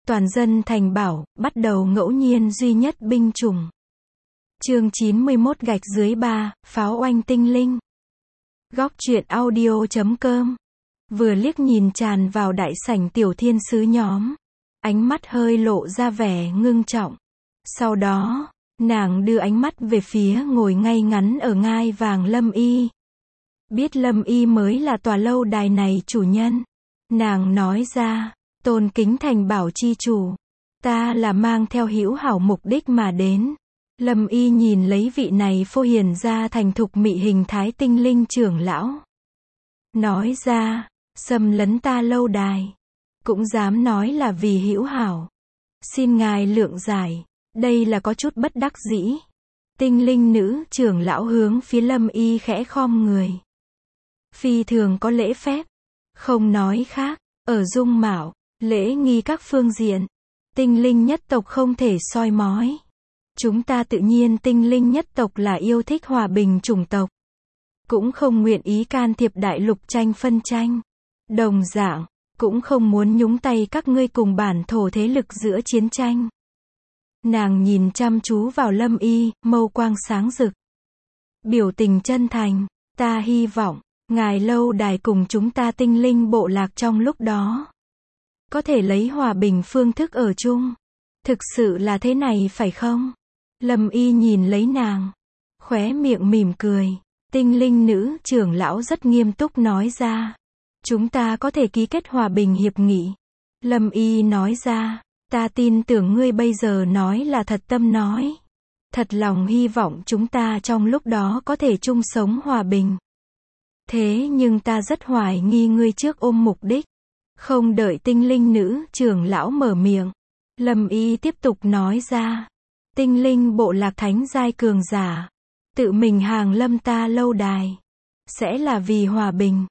Toàn dân thành bảo, bắt đầu ngẫu nhiên duy nhất binh chủng. Chương 91 gạch dưới 3, pháo oanh tinh linh. Góc truyện audio.com. Vừa liếc nhìn tràn vào đại sảnh tiểu thiên sứ nhóm. Ánh mắt hơi lộ ra vẻ ngưng trọng. Sau đó, nàng đưa ánh mắt về phía ngồi ngay ngắn ở ngai vàng Lâm Y. Biết Lâm Y mới là tòa lâu đài này chủ nhân. Nàng nói ra, tôn kính thành bảo chi chủ. Ta là mang theo hữu hảo mục đích mà đến. Lâm Y nhìn lấy vị này phô hiền ra thành thục mị hình thái tinh linh trưởng lão. Nói ra, xâm lấn ta lâu đài. Cũng dám nói là vì hữu hảo. Xin ngài lượng giải, đây là có chút bất đắc dĩ. Tinh linh nữ trưởng lão hướng phía Lâm Y khẽ khom người. Phi thường có lễ phép. Không nói khác, ở dung mạo, lễ nghi các phương diện. Tinh linh nhất tộc không thể soi mói. Chúng ta tự nhiên tinh linh nhất tộc là yêu thích hòa bình chủng tộc. Cũng không nguyện ý can thiệp đại lục tranh phân tranh. Đồng dạng, cũng không muốn nhúng tay các ngươi cùng bản thổ thế lực giữa chiến tranh. Nàng nhìn chăm chú vào Lâm Y, mâu quang sáng rực. Biểu tình chân thành, ta hy vọng, ngài lâu đài cùng chúng ta tinh linh bộ lạc trong lúc đó. Có thể lấy hòa bình phương thức ở chung. Thực sự là thế này phải không? Lâm Y nhìn lấy nàng. Khóe miệng mỉm cười. Tinh linh nữ trưởng lão rất nghiêm túc nói ra. Chúng ta có thể ký kết hòa bình hiệp nghị. Lâm Y nói ra. Ta tin tưởng ngươi bây giờ nói là thật tâm nói. Thật lòng hy vọng chúng ta trong lúc đó có thể chung sống hòa bình. Thế nhưng ta rất hoài nghi ngươi trước ôm mục đích. Không đợi tinh linh nữ trưởng lão mở miệng. Lâm Y tiếp tục nói ra. Tinh linh bộ lạc thánh giai cường giả. Tự mình hàng lâm ta lâu đài. Sẽ là vì hòa bình.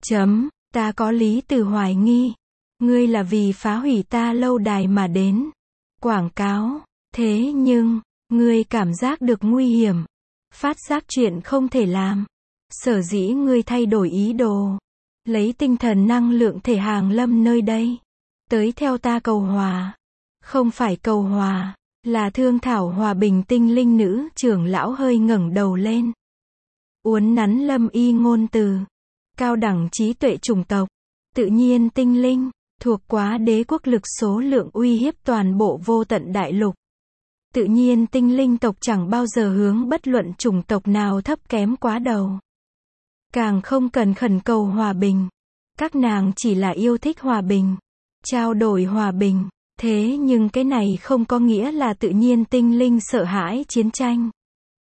Ta có lý từ hoài nghi. Ngươi là vì phá hủy ta lâu đài mà đến. Quảng cáo. Thế nhưng, ngươi cảm giác được nguy hiểm. Phát giác chuyện không thể làm. Sở dĩ ngươi thay đổi ý đồ. Lấy tinh thần năng lượng thể hàng lâm nơi đây. Tới theo ta cầu hòa. Không phải cầu hòa, là thương thảo hòa bình. Tinh linh nữ trưởng lão hơi ngẩng đầu lên. Uốn nắn Lâm Y ngôn từ. Cao đẳng trí tuệ chủng tộc. Tự nhiên tinh linh. Thuộc quá đế quốc lực số lượng uy hiếp toàn bộ vô tận đại lục. Tự nhiên tinh linh tộc chẳng bao giờ hướng bất luận chủng tộc nào thấp kém quá đầu. Càng không cần khẩn cầu hòa bình. Các nàng chỉ là yêu thích hòa bình. Trao đổi hòa bình. Thế nhưng cái này không có nghĩa là tự nhiên tinh linh sợ hãi chiến tranh.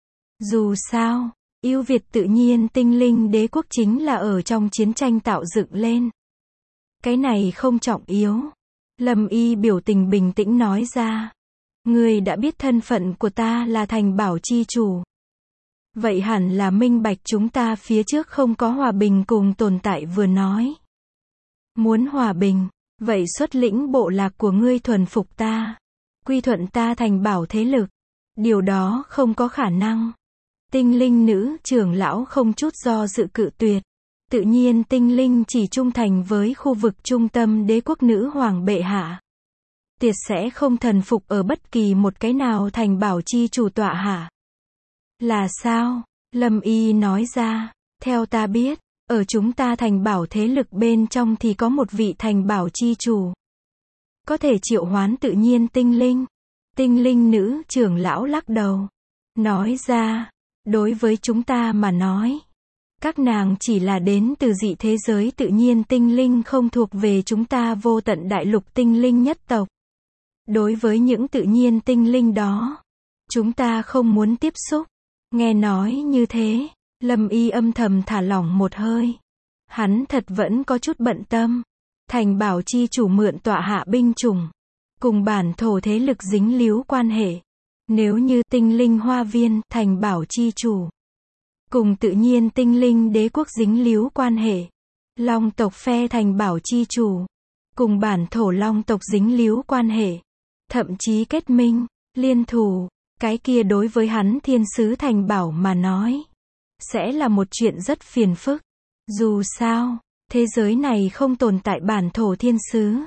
Dù sao, ưu việt tự nhiên tinh linh đế quốc chính là ở trong chiến tranh tạo dựng lên. Cái này không trọng yếu. Lâm Y biểu tình bình tĩnh nói ra. Ngươi đã biết thân phận của ta là thành bảo chi chủ. Vậy hẳn là minh bạch chúng ta phía trước không có hòa bình cùng tồn tại vừa nói. Muốn hòa bình, vậy xuất lĩnh bộ lạc của ngươi thuần phục ta. Quy thuận ta thành bảo thế lực. Điều đó không có khả năng. Tinh linh nữ trưởng lão không chút do dự cự tuyệt. Tự nhiên tinh linh chỉ trung thành với khu vực trung tâm đế quốc nữ hoàng bệ hạ. Tiệt sẽ không thần phục ở bất kỳ một cái nào thành bảo chi chủ tọa hạ. Là sao? Lâm Y nói ra. Theo ta biết, ở chúng ta thành bảo thế lực bên trong thì có một vị thành bảo chi chủ. Có thể triệu hoán tự nhiên tinh linh. Tinh linh nữ trưởng lão lắc đầu. Nói ra, đối với chúng ta mà nói. Các nàng chỉ là đến từ dị thế giới tự nhiên tinh linh không thuộc về chúng ta vô tận đại lục tinh linh nhất tộc. Đối với những tự nhiên tinh linh đó, chúng ta không muốn tiếp xúc. Nghe nói như thế, Lâm Y âm thầm thả lỏng một hơi. Hắn thật vẫn có chút bận tâm. Thành bảo chi chủ mượn tọa hạ binh chủng. Cùng bản thổ thế lực dính líu quan hệ. Nếu như tinh linh hoa viên, thành bảo chi chủ. Cùng tự nhiên tinh linh đế quốc dính líu quan hệ. Long tộc phe thành bảo chi chủ. Cùng bản thổ long tộc dính líu quan hệ. Thậm chí kết minh, liên thủ. Cái kia đối với hắn thiên sứ thành bảo mà nói. Sẽ là một chuyện rất phiền phức. Dù sao, thế giới này không tồn tại bản thổ thiên sứ.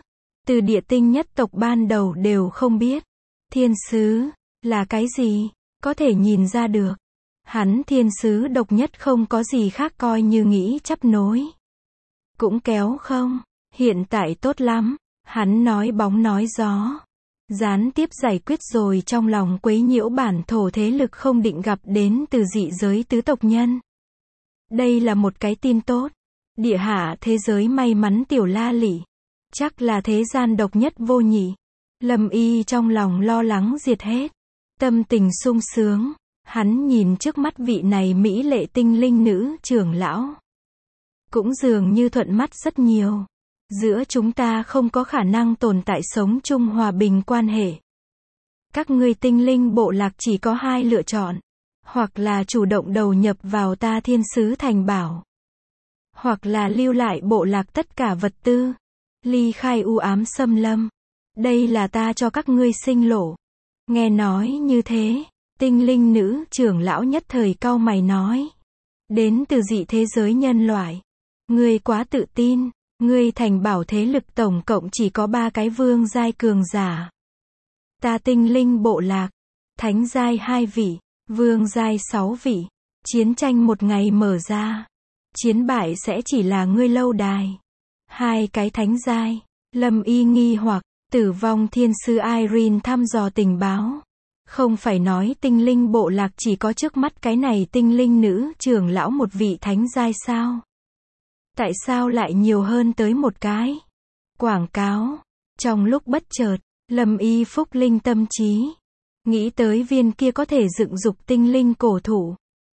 Từ địa tinh nhất tộc ban đầu đều không biết. Thiên sứ là cái gì? Có thể nhìn ra được. Hắn thiên sứ độc nhất không có gì khác coi như nghĩ chấp nối. Cũng kéo không. Hiện tại tốt lắm. Hắn nói bóng nói gió. Gián tiếp giải quyết rồi trong lòng quấy nhiễu bản thổ thế lực không định gặp đến từ dị giới tứ tộc nhân. Đây là một cái tin tốt. Địa hạ thế giới may mắn tiểu la lị. Chắc là thế gian độc nhất vô nhị. Lâm Y trong lòng lo lắng diệt hết. Tâm tình sung sướng. Hắn nhìn trước mắt vị này mỹ lệ tinh linh nữ trưởng lão. Cũng dường như thuận mắt rất nhiều. Giữa chúng ta không có khả năng tồn tại sống chung hòa bình quan hệ. Các ngươi tinh linh bộ lạc chỉ có hai lựa chọn. Hoặc là chủ động đầu nhập vào ta thiên sứ thành bảo. Hoặc là lưu lại bộ lạc tất cả vật tư. Ly khai u ám xâm lâm. Đây là ta cho các ngươi sinh lộ. Nghe nói như thế. Tinh linh nữ trưởng lão nhất thời cau mày nói. Đến từ dị thế giới nhân loại. Ngươi quá tự tin. Ngươi thành bảo thế lực tổng cộng chỉ có 3 cái vương giai cường giả. Ta tinh linh bộ lạc. Thánh giai 2 vị. Vương giai 6 vị. Chiến tranh một ngày mở ra. Chiến bại sẽ chỉ là ngươi lâu đài. 2 cái thánh giai. Lâm Y nghi hoặc. Tử vong thiên sư Irene thăm dò tình báo. Không phải nói tinh linh bộ lạc chỉ có trước mắt cái này tinh linh nữ trưởng lão một vị thánh giai sao? Tại sao lại nhiều hơn tới một cái? Quảng cáo. Trong lúc bất chợt, Lâm Y phúc linh tâm trí. Nghĩ tới viên kia có thể dựng dục tinh linh cổ thụ.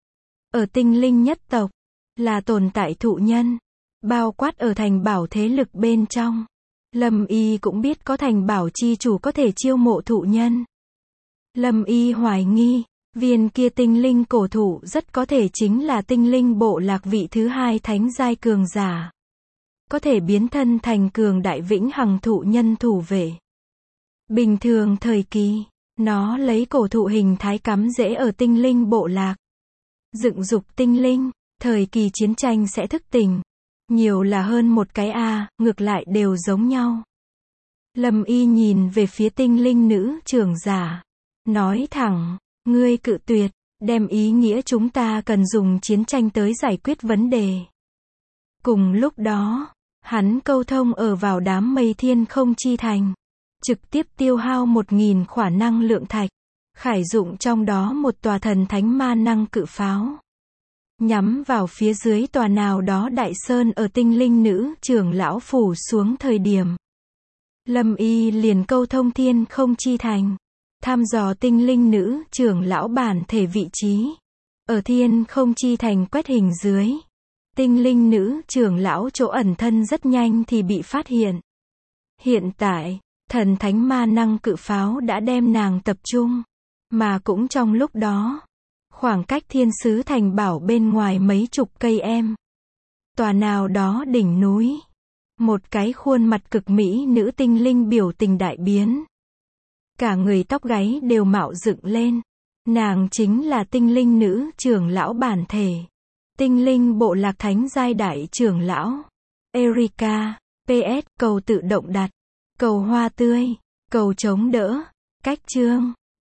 Ở tinh linh nhất tộc, là tồn tại thụ nhân. Bao quát ở thành bảo thế lực bên trong. Lâm Y cũng biết có thành bảo chi chủ có thể chiêu mộ thụ nhân. Lâm Y hoài nghi, viên kia tinh linh cổ thụ rất có thể chính là tinh linh bộ lạc vị thứ 2 thánh giai cường giả. Có thể biến thân thành cường đại vĩnh hằng thụ nhân thủ vệ. Bình thường thời kỳ, nó lấy cổ thụ hình thái cắm rễ ở tinh linh bộ lạc. Dựng dục tinh linh, thời kỳ chiến tranh sẽ thức tỉnh. Nhiều là hơn một cái ngược lại đều giống nhau. Lâm Y nhìn về phía tinh linh nữ trưởng giả. Nói thẳng, ngươi cự tuyệt, đem ý nghĩa chúng ta cần dùng chiến tranh tới giải quyết vấn đề. Cùng lúc đó, hắn câu thông ở vào đám mây thiên không chi thành. Trực tiếp tiêu hao 1000 khỏa năng lượng thạch. Khải dụng trong đó một tòa thần thánh ma năng cự pháo. Nhắm vào phía dưới tòa nào đó đại sơn ở tinh linh nữ trưởng lão phủ xuống thời điểm. Lâm Y liền câu thông thiên không chi thành. Thăm dò tinh linh nữ trưởng lão bản thể vị trí. Ở thiên không chi thành quét hình dưới. Tinh linh nữ trưởng lão chỗ ẩn thân rất nhanh thì bị phát hiện. Hiện tại, thần thánh ma năng cự pháo đã đem nàng tập trung. Mà cũng trong lúc đó, khoảng cách thiên sứ thành bảo bên ngoài mấy chục cây em. Tòa nào đó đỉnh núi. Một cái khuôn mặt cực mỹ nữ tinh linh biểu tình đại biến. Cả người tóc gáy đều mạo dựng lên. Nàng chính là tinh linh nữ trưởng lão bản thể. Tinh linh bộ lạc thánh giai đại trưởng lão. Erika. PS. Cầu tự động đặt. Cầu hoa tươi. Cầu chống đỡ. Cách chương.